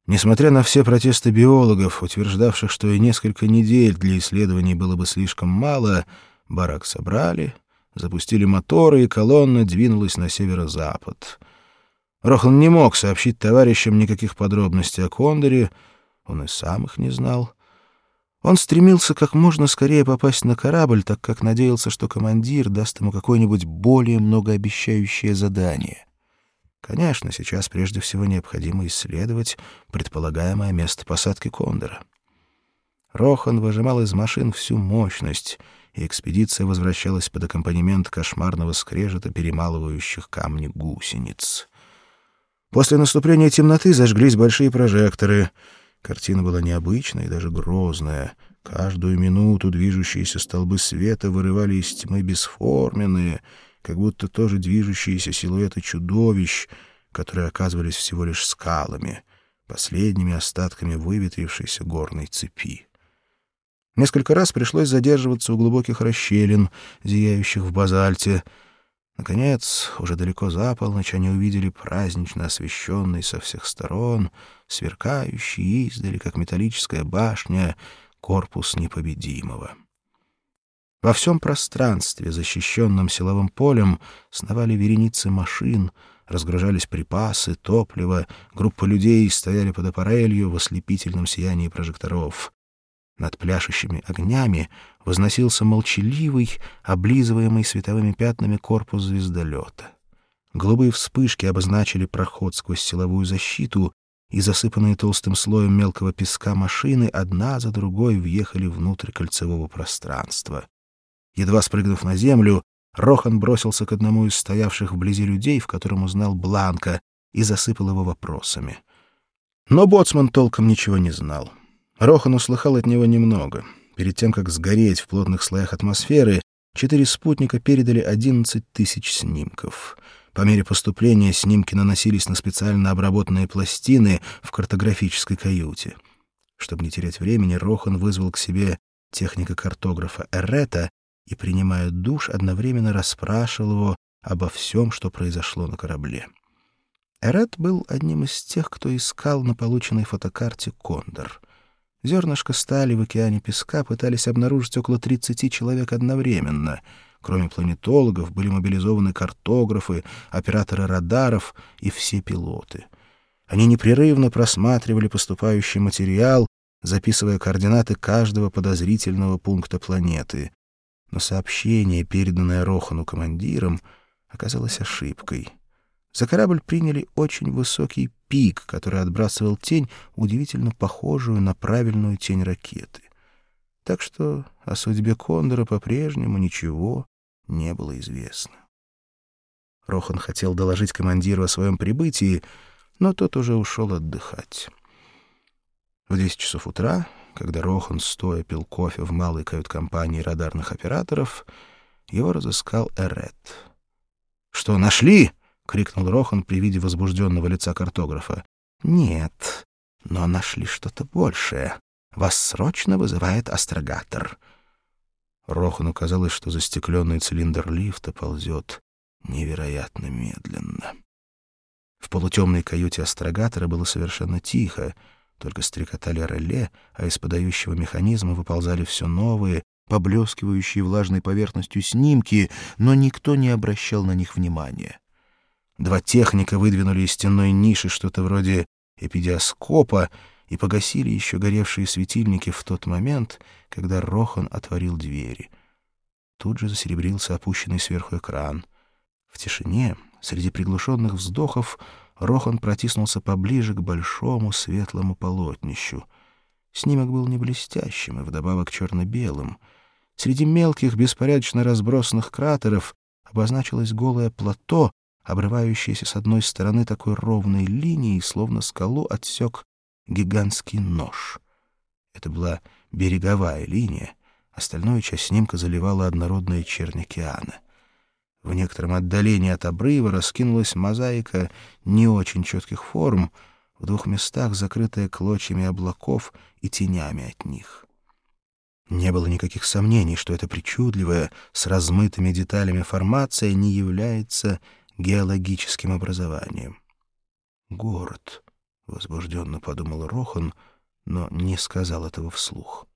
Несмотря на все протесты биологов, утверждавших, что и несколько недель для исследований было бы слишком мало, барак собрали, запустили моторы, и колонна двинулась на северо-запад. Рохан не мог сообщить товарищам никаких подробностей о Кондоре, он и сам их не знал. Он стремился как можно скорее попасть на корабль, так как надеялся, что командир даст ему какое-нибудь более многообещающее задание. Конечно, сейчас прежде всего необходимо исследовать предполагаемое место посадки Кондора. Рохан выжимал из машин всю мощность, и экспедиция возвращалась под аккомпанемент кошмарного скрежета перемалывающих камни гусениц. После наступления темноты зажглись большие прожекторы. Картина была необычная и даже грозная. Каждую минуту движущиеся столбы света вырывали из тьмы бесформенные, как будто тоже движущиеся силуэты чудовищ, которые оказывались всего лишь скалами, последними остатками выветрившейся горной цепи. Несколько раз пришлось задерживаться у глубоких расщелин, зияющих в базальте. Наконец, уже далеко за полночь они увидели празднично освещенный со всех сторон, сверкающий издали, как металлическая башня, корпус непобедимого. Во всем пространстве, защищенном силовым полем, сновали вереницы машин, разгружались припасы, топливо, группы людей стояли под аппарелью в ослепительном сиянии прожекторов. Над пляшущими огнями возносился молчаливый, облизываемый световыми пятнами корпус звездолета. Голубые вспышки обозначили проход сквозь силовую защиту, и засыпанные толстым слоем мелкого песка машины одна за другой въехали внутрь кольцевого пространства. Едва спрыгнув на землю, Рохан бросился к одному из стоявших вблизи людей, в котором узнал Бланка, и засыпал его вопросами. Но боцман толком ничего не знал. Рохан услыхал от него немного. Перед тем, как сгореть в плотных слоях атмосферы, 4 спутника передали 11 тысяч снимков. По мере поступления снимки наносились на специально обработанные пластины в картографической каюте. Чтобы не терять времени, Рохан вызвал к себе техника-картографа Эрета и, принимая душ, одновременно расспрашивал его обо всем, что произошло на корабле. Эрет был одним из тех, кто искал на полученной фотокарте Кондор. Зернышко стали в океане песка пытались обнаружить около 30 человек одновременно. Кроме планетологов были мобилизованы картографы, операторы радаров и все пилоты. Они непрерывно просматривали поступающий материал, записывая координаты каждого подозрительного пункта планеты. Но сообщение, переданное Рохану командиром, оказалось ошибкой. За корабль приняли очень высокий пик, который отбрасывал тень, удивительно похожую на правильную тень ракеты. Так что о судьбе Кондора по-прежнему ничего не было известно. Рохан хотел доложить командиру о своем прибытии, но тот уже ушел отдыхать. В 10 часов утра, когда Рохан стоя пил кофе в малой кают-компании радарных операторов, его разыскал Эрет. «Что, нашли?» — крикнул Рохан при виде возбужденного лица картографа. «Нет, но нашли что-то большее. Вас срочно вызывает астрогатор». Рохану казалось, что застекленный цилиндр лифта ползет невероятно медленно. В полутемной каюте астрогатора было совершенно тихо, только стрекотали реле, а из подающего механизма выползали все новые, поблескивающие влажной поверхностью снимки, но никто не обращал на них внимания. 2 техника выдвинули из стенной ниши что-то вроде эпидиоскопа и погасили еще горевшие светильники в тот момент, когда Рохан отворил двери. Тут же засеребрился опущенный сверху экран. В тишине, среди приглушенных вздохов, Рохан протиснулся поближе к большому светлому полотнищу. Снимок был не блестящим и вдобавок черно-белым. Среди мелких, беспорядочно разбросанных кратеров обозначилось голое плато, обрывающееся с одной стороны такой ровной линией, словно скалу отсек гигантский нож. Это была береговая линия, остальную часть снимка заливала однородная чернь океана. В некотором отдалении от обрыва раскинулась мозаика не очень четких форм, в 2 местах закрытая клочьями облаков и тенями от них. Не было никаких сомнений, что эта причудливая, с размытыми деталями формация не является геологическим образованием. Город, возбужденно подумал Рохан, но не сказал этого вслух.